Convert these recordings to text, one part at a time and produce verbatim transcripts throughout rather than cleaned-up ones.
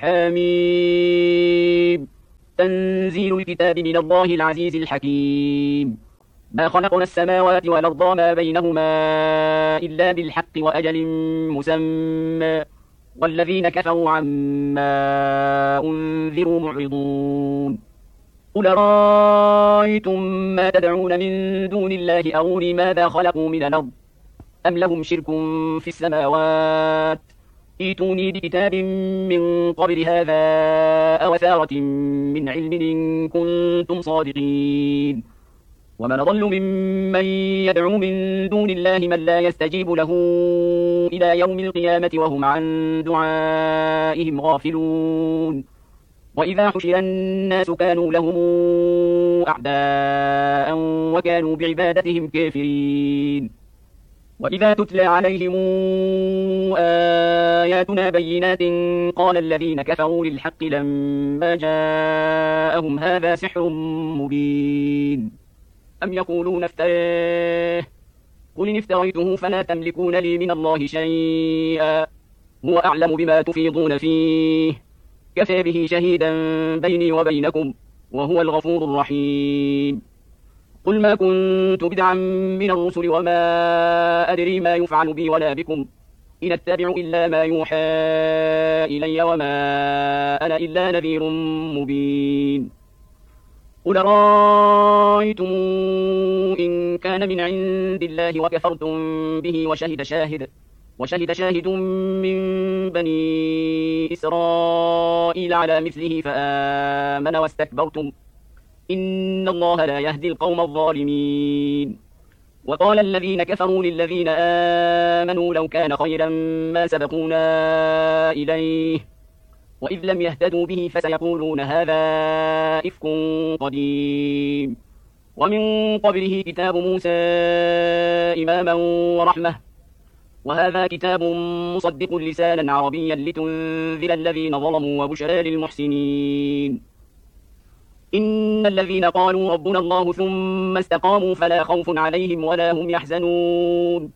حميم. تنزيل الكتاب من الله العزيز الحكيم. ما خلقنا السماوات والأرض ما بينهما إلا بالحق وأجل مسمى والذين كفروا عما أنذروا معرضون. قل رأيتم ما تدعون من دون الله أروني ماذا خلقوا من الأرض أم لهم شرك في السماوات ائتوني بكتاب من قبل هذا أو أثارة من علم إن كنتم صادقين. ومن أضل ممن يدعو من دون الله من لا يستجيب له إلى يوم القيامة وهم عن دعائهم غافلون. وإذا حشر الناس كانوا لهم أعداء وكانوا بعبادتهم كافرين. وإذا تتلى عليهم آياتنا بينات قال الذين كفروا للحق لما جاءهم هذا سحر مبين. أم يقولون افتراه قل إن افتريته فلا تملكون لي من الله شيئا هو أعلم بما تفيضون فيه كفى به شهيدا بيني وبينكم وهو الغفور الرحيم. قل ما كنت بدعا من الرسل وما أدري ما يفعل بي ولا بكم إن أتبع إلا ما يوحى إلي وما أنا إلا نذير مبين. قل رأيتم إن كان من عند الله وكفرتم به وشهد شاهد وشهد شاهد من بني إسرائيل على مثله فآمن واستكبرتم إن الله لا يهدي القوم الظالمين. وقال الذين كفروا للذين آمنوا لو كان خيرا ما سبقونا إليه وإذ لم يهتدوا به فسيقولون هذا إفك قديم. ومن قبله كتاب موسى إماما ورحمة وهذا كتاب مصدق لسانا عربيا لتنذر الذين ظلموا وبشرى للمحسنين. إن الذين قالوا ربنا الله ثم استقاموا فلا خوف عليهم ولا هم يحزنون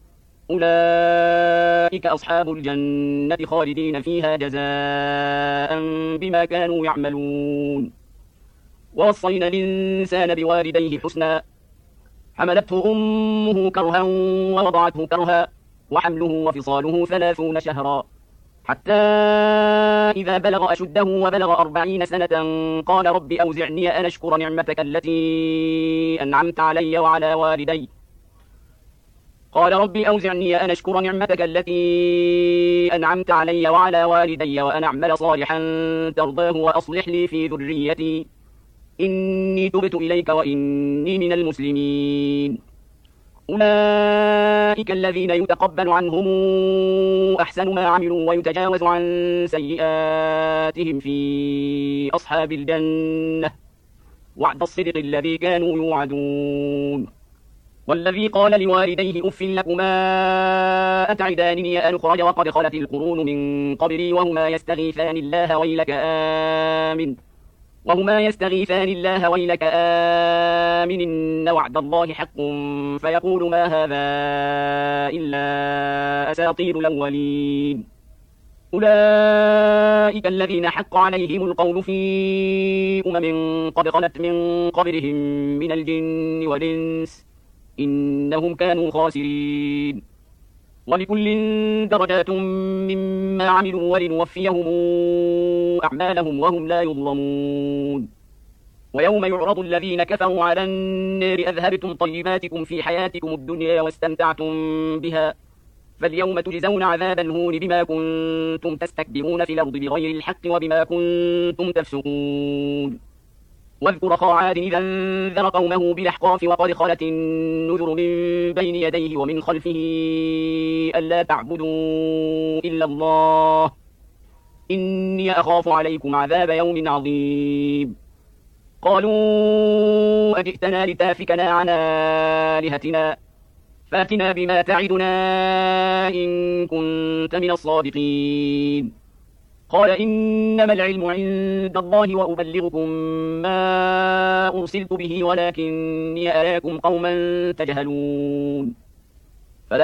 أولئك أصحاب الجنة خالدين فيها جزاء بما كانوا يعملون. ووصينا الإنسان بوالديه حسنا حملته أمه كرها ووضعته كرها وحمله وفصاله ثلاثون شهرا حتى إذا بلغ أشده وبلغ أربعين سنة قال رب أوزعني أن أشكر نعمتك التي أنعمت علي وعلى والدي قال رب أوزعني أن أشكر نعمتك التي أنعمت علي وعلى والدي وأن أعمل صالحا ترضاه وأصلح لي في ذريتي إني تبت إليك وإني من المسلمين. أولئك الذين يتقبل عنهم أحسن ما عملوا ويتجاوز عن سيئاتهم في أصحاب الجنة وعد الصدق الذي كانوا يوعدون. والذي قال لوالديه أف لكما أتعدانني أن أخرج وقد خلت القرون من قبلي وهما يستغيثان الله ويلك آمن وهما يستغيثان الله ويلك آمن إن وعد الله حق فيقول ما هذا إلا أساطير الأولين. أولئك الذين حق عليهم القول في أمم قد خلت من قبلهم من الجن والإنس إنهم كانوا خاسرين. ولكل درجات مما عملوا ولنوفيهم أعمالهم وهم لا يظلمون. ويوم يعرض الذين كفروا على النار أذهبتم طيباتكم في حياتكم الدنيا واستمتعتم بها فاليوم تجزون عذاب الهون بما كنتم تستكبرون في الأرض بغير الحق وبما كنتم تفسقون. واذكر أخا عاد إذا انذر قومه بالأحقاف وقد خلت النذر من بين يديه ومن خلفه ألا تعبدوا إلا الله إني أخاف عليكم عذاب يوم عظيم. قالوا أجئتنا لتافكنا عن آلهتنا فاتنا بما تعدنا إن كنت من الصادقين. قال إنما العلم عند الله وأبلغكم ما أرسلت به ولكني أراكم قوما تجهلون.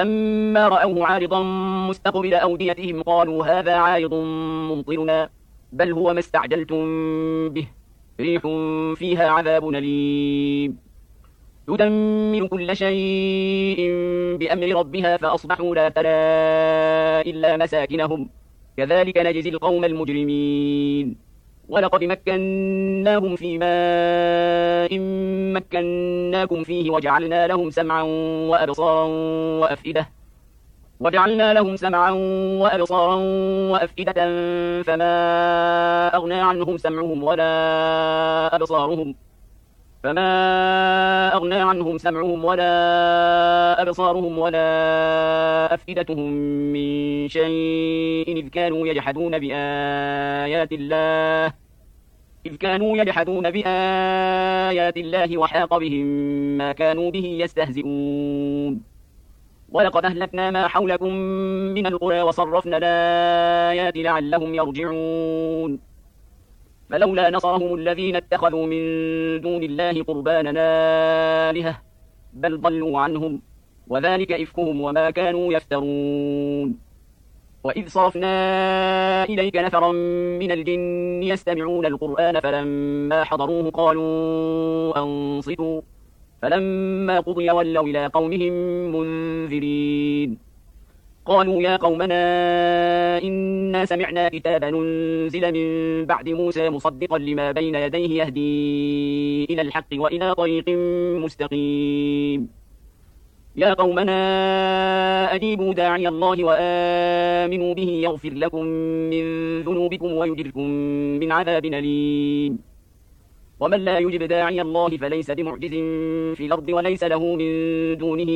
فلما رأوه عارضا مستقبل أوديتهم قالوا هذا عارض ممطرنا بل هو ما استعجلتم به، ريح فيها عذاب أليم تدمر كل شيء بأمر ربها فأصبحوا لا ترى إلا مساكنهم كذلك نجزي القوم المجرمين. ولقد مكناهم في ماء مكناكم فيه وجعلنا لهم سمعا وأبصارا وأفئدة وجعلنا لهم سمعا وأبصارا وأفئدة فما أغنى عنهم سمعهم ولا أبصارهم فما أغنى عنهم سمعهم ولا أبصارهم ولا أفئدتهم من شيء إذ كانوا يجحدون بآيات الله إذ كانوا يجحدون بآيات الله وحاق بهم ما كانوا به يستهزئون. ولقد أهلكنا ما حولكم من القرى وصرفنا الآيات لعلهم يرجعون. فلولا نصرهم الذين اتخذوا من دون الله قربانا آلهة بل ضلوا عنهم وذلك إفكهم وما كانوا يفترون. وإذ صرفنا إليك نفرا من الجن يستمعون القرآن فلما حضروه قالوا أنصتوا فلما قضي ولوا إلى قومهم منذرين. قالوا يا قومنا إنا سمعنا كتابا أنزل من بعد موسى مصدقا لما بين يديه يهدي إلى الحق وإلى طريق مستقيم. يا قومنا أجيبوا داعي الله وآمنوا به يغفر لكم من ذنوبكم ويجركم من عذاب أليم. ومن لا يجب داعي الله فليس بمعجز في الأرض وليس له من دونه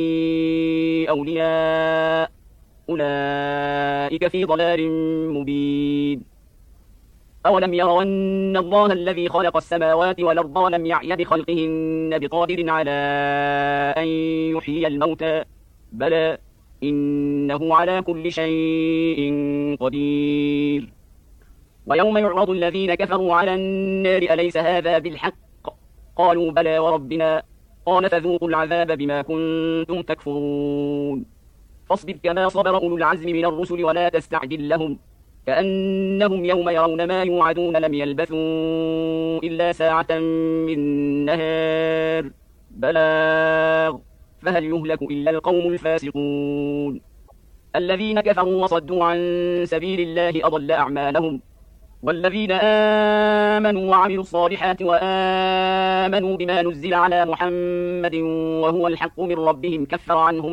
أولياء أولئك في ضلال مبين. أولم يروا أن الله الذي خلق السماوات والأرض ولم يعي بخلقهن بقادر على أن يحيي الموتى بلى إنه على كل شيء قدير. ويوم يعرض الذين كفروا على النار أليس هذا بالحق قالوا بلى وربنا قال فذوقوا العذاب بما كنتم تكفرون. فاصبر كما صبر أولو العزم من الرسل ولا تستعجل لهم كأنهم يوم يرون ما يوعدون لم يلبثوا إلا ساعة من نهار بلاغ فهل يهلك إلا القوم الفاسقون. الذين كفروا وصدوا عن سبيل الله أضل أعمالهم والذين آمنوا وعملوا الصالحات وآمنوا بما نزل على محمد وهو الحق من ربهم كفر عنهم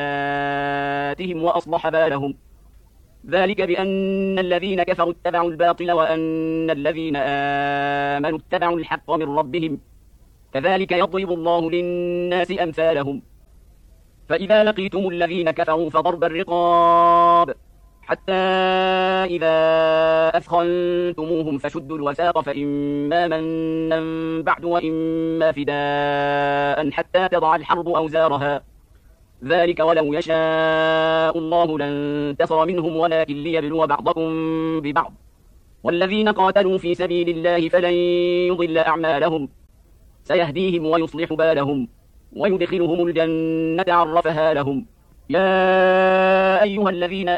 سيئاتهم وأصلح بالهم ذلك بأن الذين كفروا اتبعوا الباطل وأن الذين آمنوا اتبعوا الحق من ربهم كذلك يضرب الله للناس أمثالهم. فإذا لقيتم الذين كفروا فضرب الرقاب حتى إذا أثخنتموهم فشدوا الوثاق فإما منا بعد وإما فداء حتى تضع الحرب أوزارها ذلك ولو يشاء الله لانتصر منهم ولكن ليبلو بعضكم ببعض والذين قاتلوا في سبيل الله فلن يضل أعمالهم سيهديهم ويصلح بالهم ويدخلهم الجنة عرفها لهم. يا أيها الذين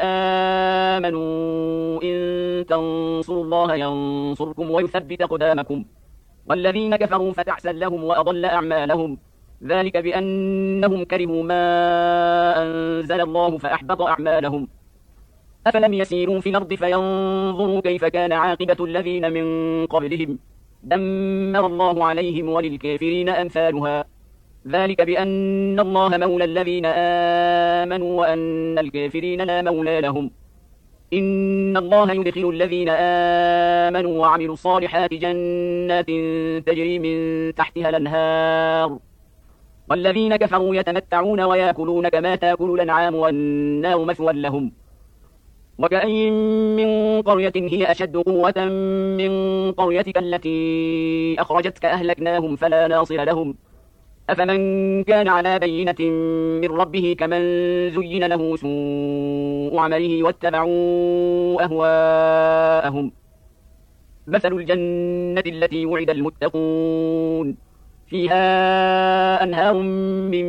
آمنوا إن تنصروا الله ينصركم ويثبت أقدامكم والذين كفروا فتعسا لهم وأضل أعمالهم ذلك بأنهم كرهوا ما أنزل الله فأحبط أعمالهم. أفلم يسيروا في الأرض فينظروا كيف كان عاقبة الذين من قبلهم دمر الله عليهم وللكافرين أمثالها ذلك بأن الله مولى الذين آمنوا وأن الكافرين لا مولى لهم. إن الله يدخل الذين آمنوا وعملوا الصالحات جنات تجري من تحتها الأنهار والذين كفروا يتمتعون ويأكلون كما تأكل الأنعام والنار مثوى لهم. وكأين من قرية هي أشد قوة من قريتك التي أخرجتك أهلكناهم فلا ناصر لهم. أفمن كان على بينة من ربه كمن زين له سوء عمله واتبعوا أهواءهم. مثل الجنة التي وعد المتقون فيها أنهار من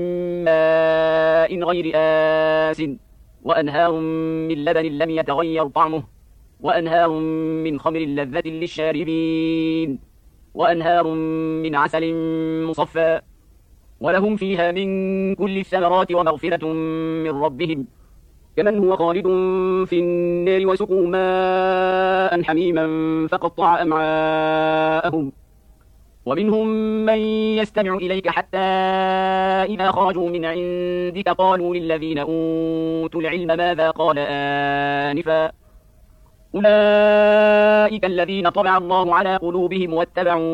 ماء غير آسن وأنهار من لبن لم يتغير طعمه وأنهار من خمر لذة للشاربين وأنهار من عسل مصفى ولهم فيها من كل الثمرات ومغفرة من ربهم كمن هو خالد في النار وسقوا ماء حميما فقطع أمعاءهم ومنهم من يستمع إليك حتى إذا خرجوا من عندك قالوا للذين أوتوا العلم ماذا قال آنفا أولئك الذين طبع الله على قلوبهم واتبعوا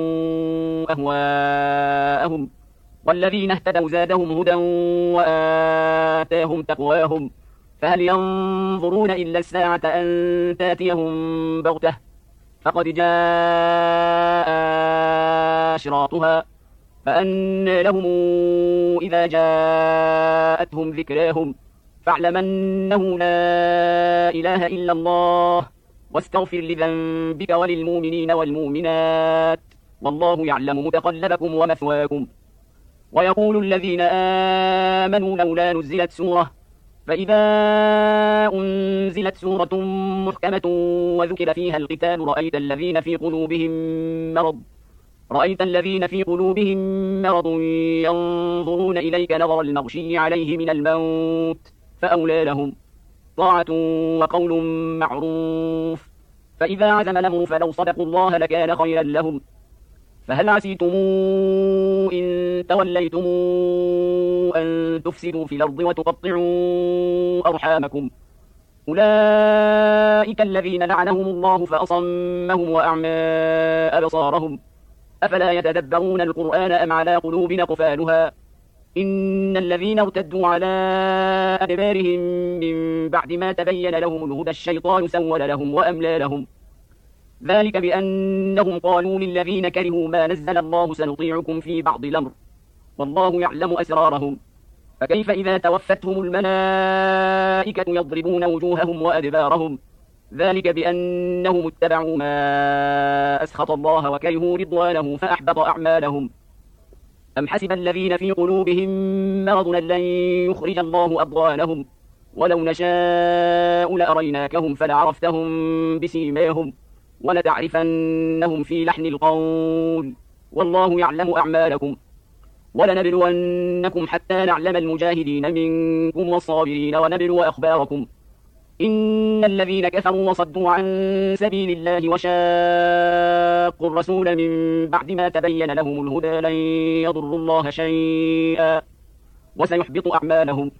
أهواءهم والذين اهتدوا زادهم هدى وآتاهم تقواهم فهل ينظرون إلا الساعة أن تاتيهم بغتة فقد جاء أشراطها فأنى لهم إذا جاءتهم ذكراهم فاعلم أنه لا إله إلا الله واستغفر لذنبك وللمؤمنين والمؤمنات والله يعلم متقلبكم ومثواكم ويقول الذين آمنوا لولا نزلت سورة فإذا أنزلت سورة محكمة وذكر فيها القتال رأيت الذين في قلوبهم مرض رأيت الذين في قلوبهم مرض ينظرون إليك نظر المغشي عليه من الموت فأولى لهم طاعة وقول معروف فإذا عزم الأمر فلو صدقوا الله لكان خيرا لهم فهل عسيتم إن توليتم أن تفسدوا في الأرض وتقطعوا أرحامكم أولئك الذين لعنهم الله فأصمهم وأعمى أبصارهم أفلا يتدبرون القرآن أم على قلوب أقفالها إن الذين ارتدوا على أدبارهم من بعد ما تبين لهم الهدى الشيطان سول لهم وأملى لهم ذلك بأنهم قالوا للذين كرهوا ما نزل الله سنطيعكم في بعض الأمر والله يعلم أسرارهم فكيف إذا توفتهم الملائكة يضربون وجوههم وأدبارهم ذلك بأنهم اتبعوا ما أسخط الله وكرهوا رضوانه فأحبط أعمالهم أم حسب الذين في قلوبهم مرض لن يخرج الله أضغانهم ولو نشاء لأريناكهم فلعرفتهم بسيماهم ولتعرفنهم في لحن القول والله يعلم أعمالكم ولنبلونكم حتى نعلم المجاهدين منكم والصابرين ونبلو أخباركم إن الذين كفروا وصدوا عن سبيل الله وشاقوا الرسول من بعد ما تبين لهم الهدى لن يضروا الله شيئا وسيحبط أعمالهم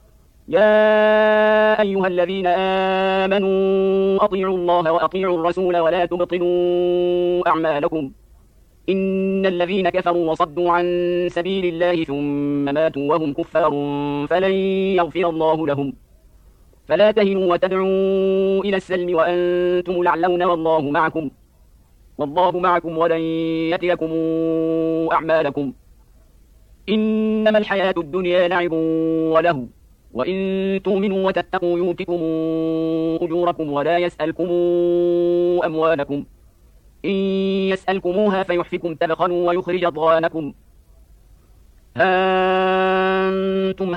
يا أيها الذين آمنوا أطيعوا الله وأطيعوا الرسول ولا تبطلوا أعمالكم إن الذين كفروا وصدوا عن سبيل الله ثم ماتوا وهم كفار فلن يغفر الله لهم فلا تهنوا وتدعوا إلى السلم وأنتم الأعلون والله معكم والله معكم ولن يتركم أعمالكم إنما الحياة الدنيا لعب وله وإن تؤمنوا وتتقوا يؤتكم أجوركم ولا يسألكم أموالكم إن يسألكموها فيحفكم تبخلوا ويخرج أضغانكم ها أنتم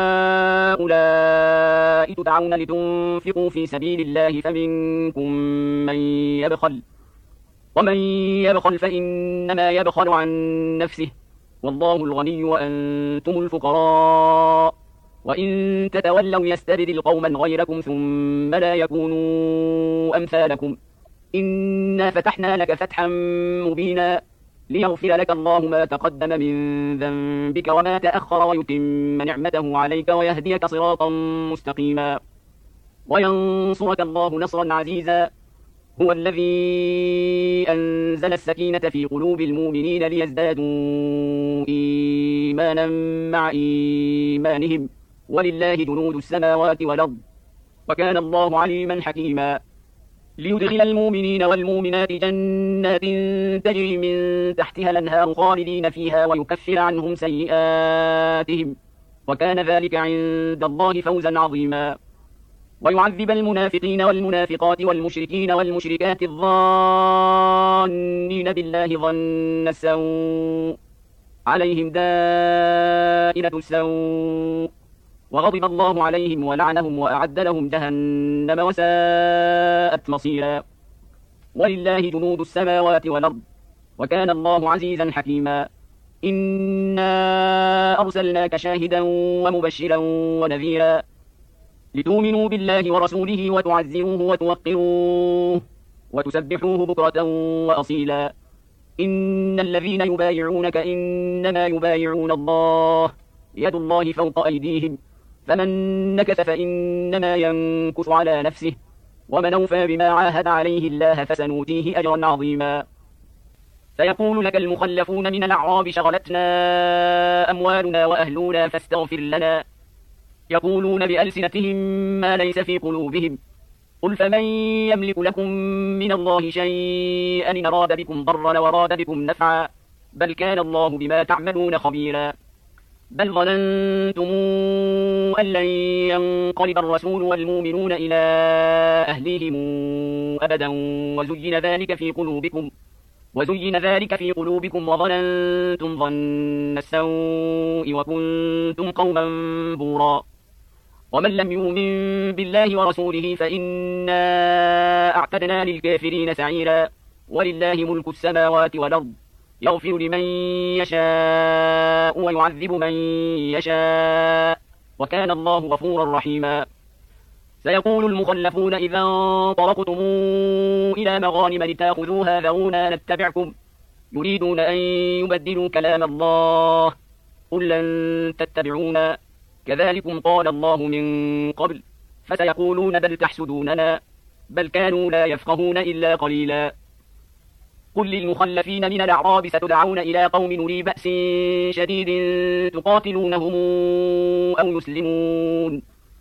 هؤلاء تدعون لتنفقوا في سبيل الله فمنكم من يبخل ومن يبخل فإنما يبخل عن نفسه والله الغني وأنتم الفقراء وإن تتولوا يستبدل قوما غيركم ثم لا يكونوا أمثالكم إنا فتحنا لك فتحا مبينا ليغفر لك الله ما تقدم من ذنبك وما تأخر ويتم نعمته عليك ويهديك صراطا مستقيما وينصرك الله نصرا عزيزا هو الذي أنزل السكينة في قلوب المؤمنين ليزدادوا إيمانا مع إيمانهم ولله جنود السماوات والأرض وكان الله عليما حكيما ليدخل المؤمنين والمؤمنات جنات تجري من تحتها الأنهار خالدين فيها ويكفر عنهم سيئاتهم وكان ذلك عند الله فوزا عظيما ويعذب المنافقين والمنافقات والمشركين والمشركات الظانين بالله ظن السوء عليهم دائرة السوء وغضب الله عليهم ولعنهم وأعد لهم جهنم وساءت مصيرا. ولله جنود السماوات والأرض وكان الله عزيزا حكيما. إنا أرسلناك شاهدا ومبشرا ونذيرا لتؤمنوا بالله ورسوله وتعزروه وتوقروه وتسبحوه بكرة وأصيلا. إن الذين يبايعونك إنما يبايعون الله يد الله فوق أيديهم فمن نكث فإنما ينكث على نفسه ومن أوفى بما عاهد عليه الله فسنؤتيه أجرا عظيما. سيقول لك المخلفون من الأعراب شغلتنا أموالنا وأهلنا فاستغفر لنا يقولون بألسنتهم ما ليس في قلوبهم قل فمن يملك لكم من الله شيئا إن أراد بكم ضرا وراد بكم نفعا بل كان الله بما تعملون خبيرا. بل ظننتم أن لن ينقلب الرسول والمؤمنون إلى أهليهم أبدا وزين ذلك في قلوبكم وزين ذلك في قلوبكم وظننتم ظن السوء وكنتم قوما بورا. ومن لم يؤمن بالله ورسوله فإنا أعتدنا للكافرين سعيرا. ولله ملك السماوات والأرض يغفر لمن يشاء ويعذب من يشاء وكان الله غفورا رحيما. سيقول المخلفون إذا انطلقتم إلى مغانم لتأخذوها ذرونا نتبعكم يريدون أن يبدلوا كلام الله قل لن تتبعونا كذلكم قال الله من قبل فسيقولون بل تحسدوننا بل كانوا لا يفقهون إلا قليلا. قل للمخلفين من الأعراب ستدعون إلى قوم أولي بأس شديد تقاتلونهم أو يسلمون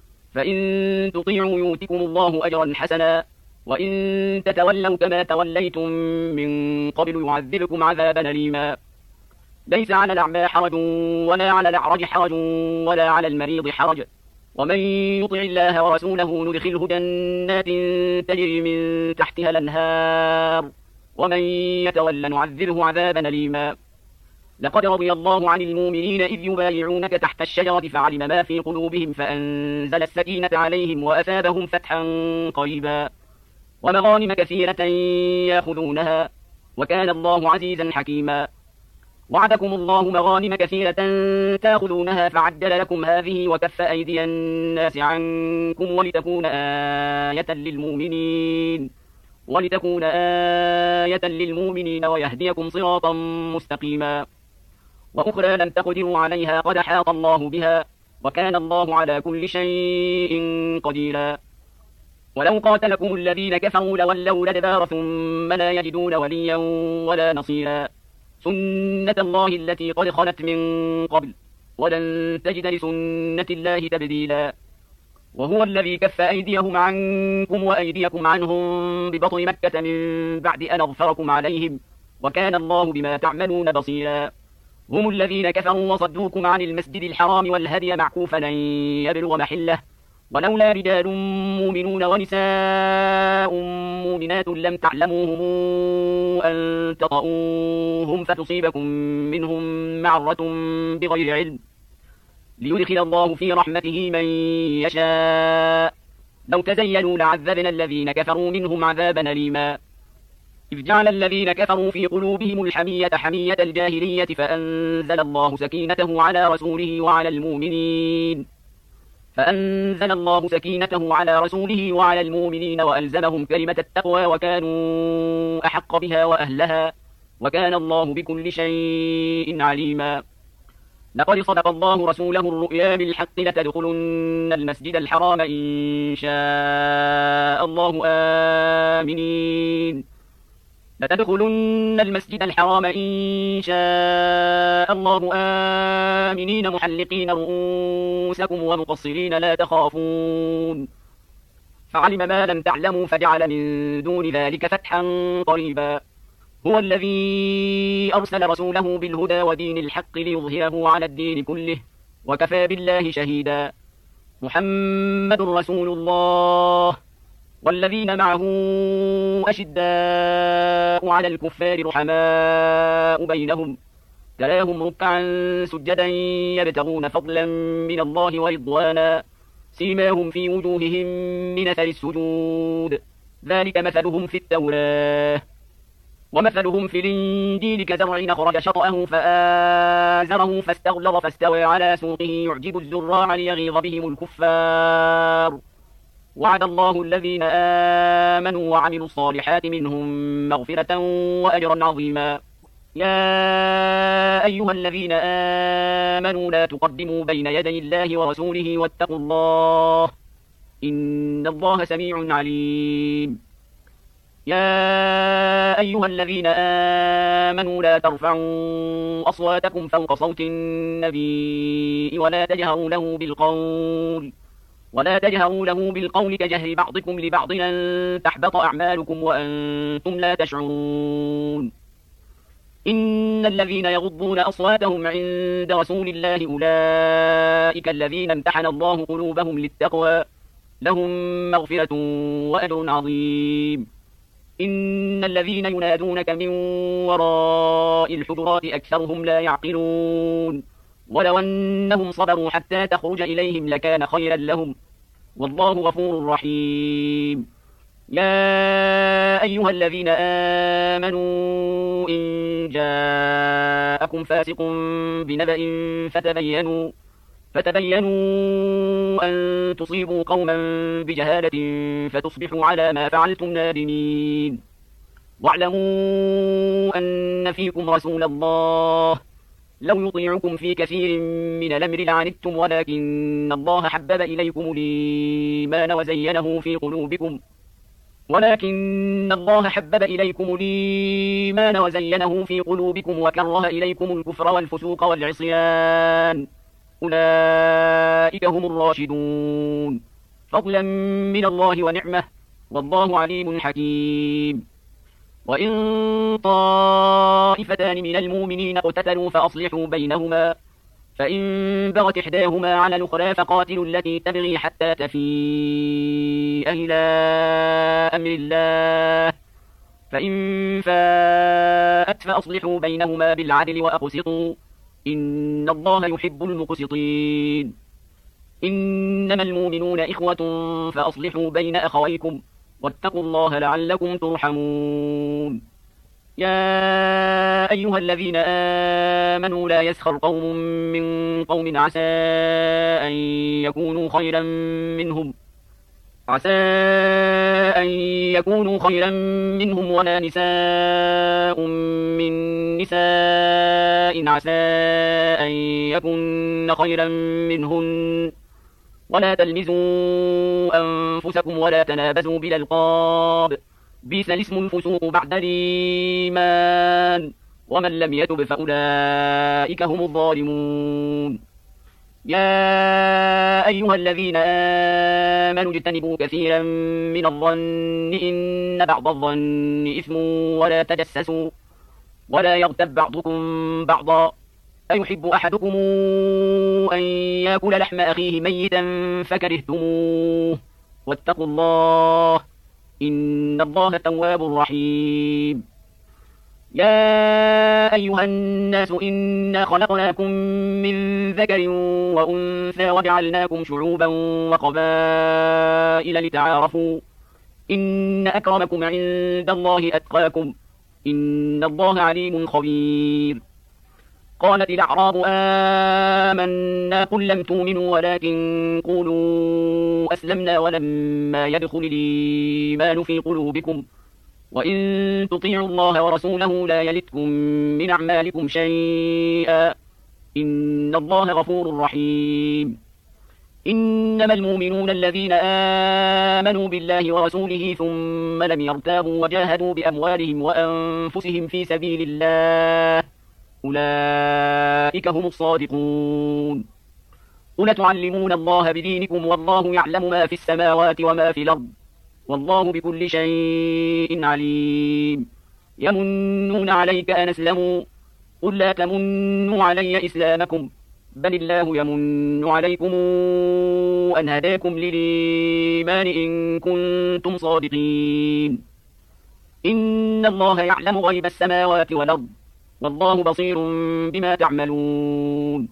فإن تطيعوا يؤتكم الله أجرا حسنا وإن تتولوا كما توليتم من قبل يعذبكم عذابا أليما. ليس على الأعمى حرج ولا على الأعرج حرج ولا على المريض حرج ومن يطع الله ورسوله ندخله جنات تجري من تحتها الأنهار ومن يتول نعذبه عذابا أليما. لقد رضي الله عن المؤمنين إذ يبايعونك تحت الشجرة فعلم ما في قلوبهم فأنزل السكينة عليهم وأثابهم فتحا قريبا ومغانم كثيرة يأخذونها وكان الله عزيزا حكيما. وعدكم الله مغانم كثيرة تأخذونها فعجل لكم هذه وكف أيدي الناس عنكم ولتكون آية للمؤمنين ولتكون آية للمؤمنين ويهديكم صراطا مستقيما. وأخرى لم تقدروا عليها قد أحاط الله بها وكان الله على كل شيء قديرا. ولو قاتلكم الذين كفروا لولوا الأدبار ثم لا يجدون وليا ولا نصيرا. سنة الله التي قد خلت من قبل ولن تجد لسنة الله تبديلا. وهو الذي كف أيديهم عنكم وأيديكم عنهم ببطن مكة من بعد أن أظفركم عليهم وكان الله بما تعملون بصيرا. هم الذين كفروا وصدوكم عن المسجد الحرام والهدي معكوفا أن يبلغ محله ولولا رجال مؤمنون ونساء مؤمنات لم تعلموهم أن تطؤوهم فتصيبكم منهم معرة بغير علم ليدخل الله في رحمته من يشاء. لو تزينوا لعذبنا الذين كفروا منهم عذابا أليما. إذ جعل الذين كفروا في قلوبهم الحمية حمية الجاهلية فأنزل الله سكينته على رسوله وعلى المؤمنين فأنزل الله سكينته على رسوله وعلى المؤمنين وألزمهم كلمة التقوى وكانوا أحق بها وأهلها وكان الله بكل شيء عليما. لقد صدق الله رسوله الرؤيا بالحق لتدخلن المسجد الحرام إن شاء الله آمنين لتدخلن المسجد الحرام إن شاء الله آمنين محلقين رؤوسكم ومقصرين لا تخافون فعلم ما لم تعلموا فجعل من دون ذلك فتحا قريبا. هو الذي أرسل رسوله بالهدى ودين الحق ليظهره على الدين كله وكفى بالله شهيدا. محمد رسول الله والذين معه أشداء على الكفار رحماء بينهم تراهم ركعا سجدا يبتغون فضلا من الله ورضوانا سيماهم في وجوههم من أثر السجود ذلك مثلهم في التوراة ومثلهم في الإنجيل كزرع أخرج شطأه فآزره فاستغلظ فاستوى على سوقه يعجب الزراع ليغيظ بهم الكفار وعد الله الذين آمنوا وعملوا الصالحات منهم مغفرة وأجرا عظيما يا أيها الذين آمنوا لا تقدموا بين يدي الله ورسوله واتقوا الله إن الله سميع عليم يا أيها الذين آمنوا لا ترفعوا أصواتكم فوق صوت النبي ولا تجهروا له بالقول ولا تجهروا له بالقول كجهر بعضكم لبعض أن تحبط أعمالكم وأنتم لا تشعرون إن الذين يغضون أصواتهم عند رسول الله أولئك الذين امتحن الله قلوبهم للتقوى لهم مغفرة وأجر عظيم إن الذين ينادونك من وراء الحجرات أكثرهم لا يعقلون ولو أنهم صبروا حتى تخرج إليهم لكان خيرا لهم والله غفور رحيم يا أيها الذين آمنوا إن جاءكم فاسق بنبأ فتبينوا فتبينوا أن تصيبوا قوما بجهالة فتصبحوا على ما فعلتم نادمين واعلموا أن فيكم رسول الله لو يطيعكم في كثير من الأمر لعنتم ولكن الله حبب إليكم الإيمان وزينه في قلوبكم ولكن الله حبب إليكم الإيمان وزينه في قلوبكم وكره إليكم الكفر والفسوق والعصيان أولئك هم الراشدون فضلا من الله ونعمة والله عليم حكيم وإن طائفتان من المؤمنين اقتتلوا فأصلحوا بينهما فإن بغت إحداهما على الأخرى فقاتلوا التي تبغي حتى تفيء إلى أمر الله فإن فاءت فأصلحوا بينهما بالعدل وأقسطوا إن الله يحب المقسطين إنما المؤمنون إخوة فأصلحوا بين أخويكم واتقوا الله لعلكم ترحمون يا أيها الذين آمنوا لا يسخر قوم من قوم عسى أن يكونوا خيرا منهم عسى أن يكونوا خيرا منهم ولا نساء من نساء عسى أن يكن خيرا منهن ولا تلمزوا أنفسكم ولا تنابزوا بالألقاب بئس الاسم الفسوق بعد الإيمان ومن لم يتب فأولئك هم الظالمون يا أيها الذين آمنوا اجتنبوا كثيرا من الظن إن بعض الظن إثم ولا تجسسوا ولا يغتب بعضكم بعضا أيحب أحدكم أن يأكل لحم أخيه ميتا فكرهتموه واتقوا الله إن الله تواب رحيم يا أيها الناس إنا خلقناكم من ذكر وأنثى وجعلناكم شعوبا وقبائل لتعارفوا إن أكرمكم عند الله أتقاكم إن الله عليم خبير قالت الأعراب آمنا قل لم تؤمنوا ولكن قولوا أسلمنا ولما يدخل الإيمان في قلوبكم وإن تطيعوا الله ورسوله لا يلتكم من أعمالكم شيئا إن الله غفور رحيم إنما المؤمنون الذين آمنوا بالله ورسوله ثم لم يرتابوا وجاهدوا بأموالهم وأنفسهم في سبيل الله أولئك هم الصادقون قل تعلمون الله بدينكم والله يعلم ما في السماوات وما في الأرض والله بكل شيء عليم يمنون عليك أن أسلموا قل لا تمنوا علي إسلامكم بل الله يمن عليكم أن هداكم للإيمان إن كنتم صادقين إن الله يعلم غيب السماوات والأرض والله بصير بما تعملون.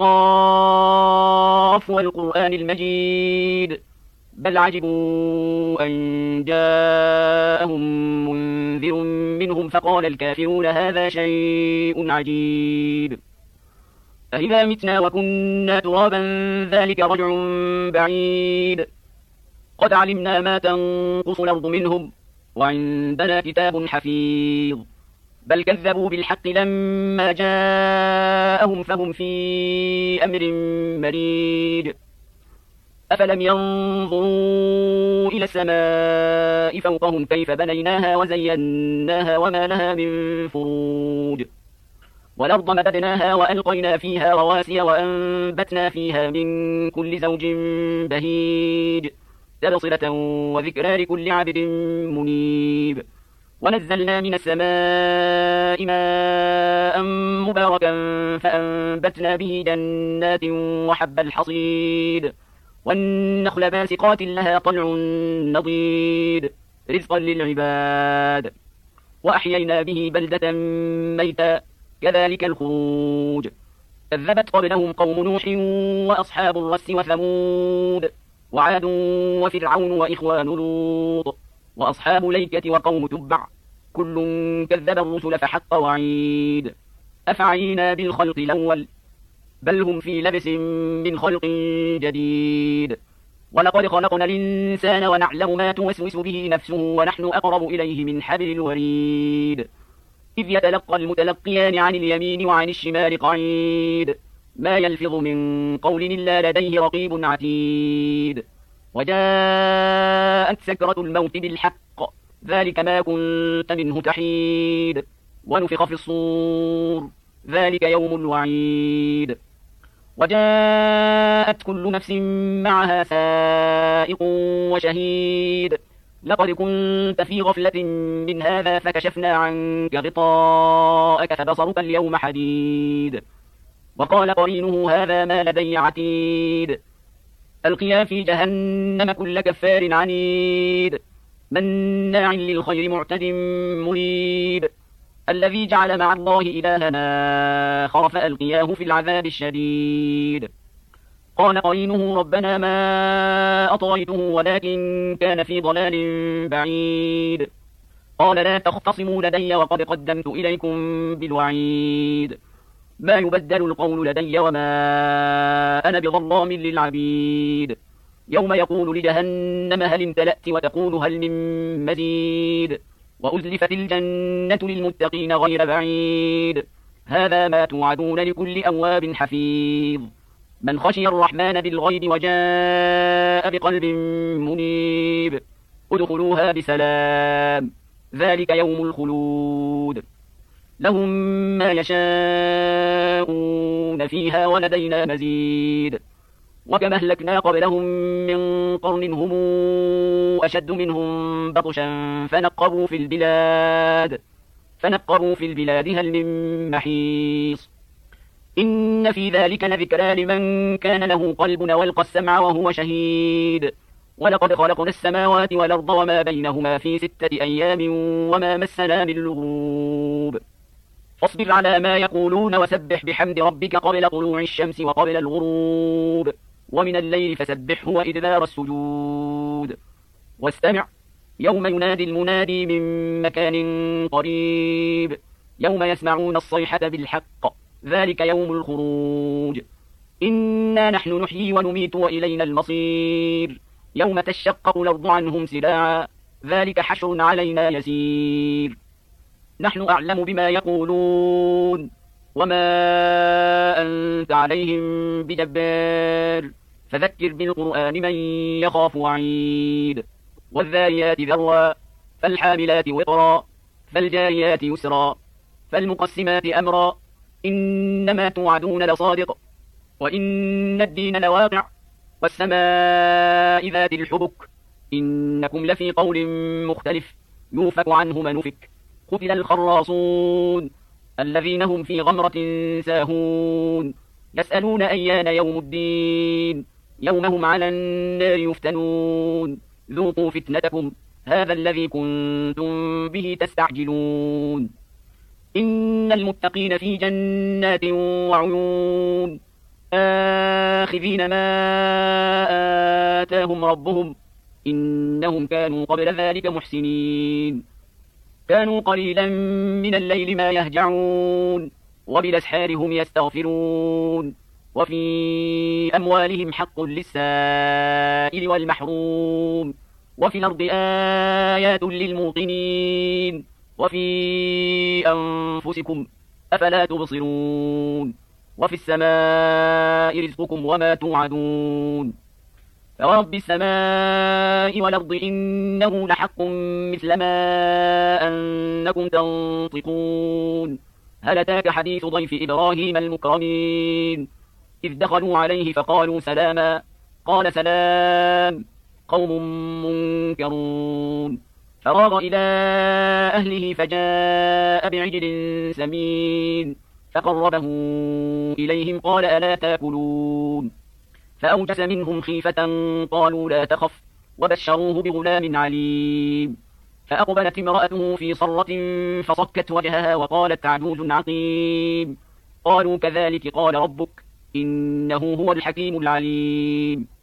قاف والقرآن المجيد بل عجبوا أن جاءهم منذر منهم فقال الكافرون هذا شيء عجيب أإذا متنا وكنا ترابا ذلك رجع بعيد قد علمنا ما تنقص الأرض منهم وعندنا كتاب حفيظ بل كذبوا بالحق لما جاءهم فهم في أمر مريج أفلم ينظروا إلى السماء فوقهم كيف بنيناها وزيناها وما لها من فروج والأرض مددناها وألقينا فيها رواسي وأنبتنا فيها من كل زوج بهيج تبصرة وذكرى لكل عبد منيب ونزلنا من السماء ماء مباركا فأنبتنا به جنات وحب الحصيد والنخل باسقات لها طلع نضيد رزقا للعباد وأحيينا به بلدة ميتا كذلك الخروج كذبت قبلهم قوم نوح وأصحاب الرس وثمود وعاد وفرعون وإخوان لوط وأصحاب ليكة وقوم تبع كل كذب الرسل فحق وعيد أفعينا بالخلق الأول بل هم في لبس من خلق جديد ولقد خلقنا الإنسان ونعلم ما توسوس به نفسه ونحن أقرب إليه من حبل الوريد إذ يتلقى المتلقيان عن اليمين وعن الشمال قعيد ما يلفظ من قول إلا لديه رقيب عتيد وجاءت سكرة الموت بالحق ذلك ما كنت منه تحيد ونفخ في الصور ذلك يوم الوعيد وجاءت كل نفس معها سائق وشهيد لقد كنت في غفلة من هذا فكشفنا عنك غطاءك فبصرك اليوم حديد وقال قرينه هذا ما لدي عتيد ألقيا في جهنم كل كفار عنيد مناع للخير معتد مريب الذي جعل مع الله إلهنا آخر فألقياه في العذاب الشديد قال قرينه ربنا ما أطغيته ولكن كان في ضلال بعيد قال لا تختصموا لدي وقد قدمت إليكم بالوعيد ما يبدل القول لدي وما أنا بظلام للعبيد يوم يقول لجهنم هل امتلأت وتقول هل من مزيد وأزلفت الجنة للمتقين غير بعيد هذا ما توعدون لكل أواب حفيظ من خشي الرحمن بالغيب وجاء بقلب منيب ادخلوها بسلام ذلك يوم الخلود لهم ما يشاءون فيها ولدينا مزيد وكما أهلكنا قبلهم من قرن هم أشد منهم بطشا فنقبوا في البلاد فنقبوا في البلاد هل من محيص إن في ذلك لذكرى لمن كان له قلب والقى السمع وهو شهيد ولقد خلقنا السماوات والأرض وما بينهما في ستة أيام وما مسنا من لغوب فاصبر على ما يقولون وسبح بحمد ربك قبل طلوع الشمس وقبل الغروب ومن الليل فسبحه وإدبار السجود واستمع يوم ينادي المنادي من مكان قريب يوم يسمعون الصيحة بالحق ذلك يوم الخروج إنا نحن نحيي ونميت وإلينا المصير يوم تشقق الأرض عنهم سراعا ذلك حشر علينا يسير نحن أعلم بما يقولون وما أنت عليهم بجبار فذكر بالقرآن من يخاف وعيد والذاريات ذروا فالحاملات وقرا فالجاريات يسرا فالمقسمات أمرا إنما توعدون لصادق وإن الدين لواقع والسماء ذات الحبك إنكم لفي قول مختلف يوفك عنه من أفك قتل الخراصون الذين هم في غمرة ساهون يسألون أيان يوم الدين يوم هم على النار يفتنون ذوقوا فتنتكم هذا الذي كنتم به تستعجلون إن المتقين في جنات وعيون آخذين ما آتاهم ربهم إنهم كانوا قبل ذلك محسنين كانوا قليلا من الليل ما يهجعون وبالأسحار هم يستغفرون وفي أموالهم حق للسائل والمحروم وفي الأرض آيات للموقنين وفي أنفسكم أفلا تبصرون وفي السماء رزقكم وما توعدون فرب السماء والأرض إنه لحق مثل ما أنكم تنطقون هل أتاك حديث ضيف إبراهيم المكرمين إذ دخلوا عليه فقالوا سلاما قال سلام قوم منكرون فراغ إلى أهله فجاء بعجل سمين فقربه إليهم قال ألا تأكلون فأوجس منهم خيفة قالوا لا تخف وبشروه بغلام عليم فأقبلت امرأته في صرة فصكت وجهها وقالت عجوز عقيم قالوا كذلك قال ربك إنه هو الحكيم العليم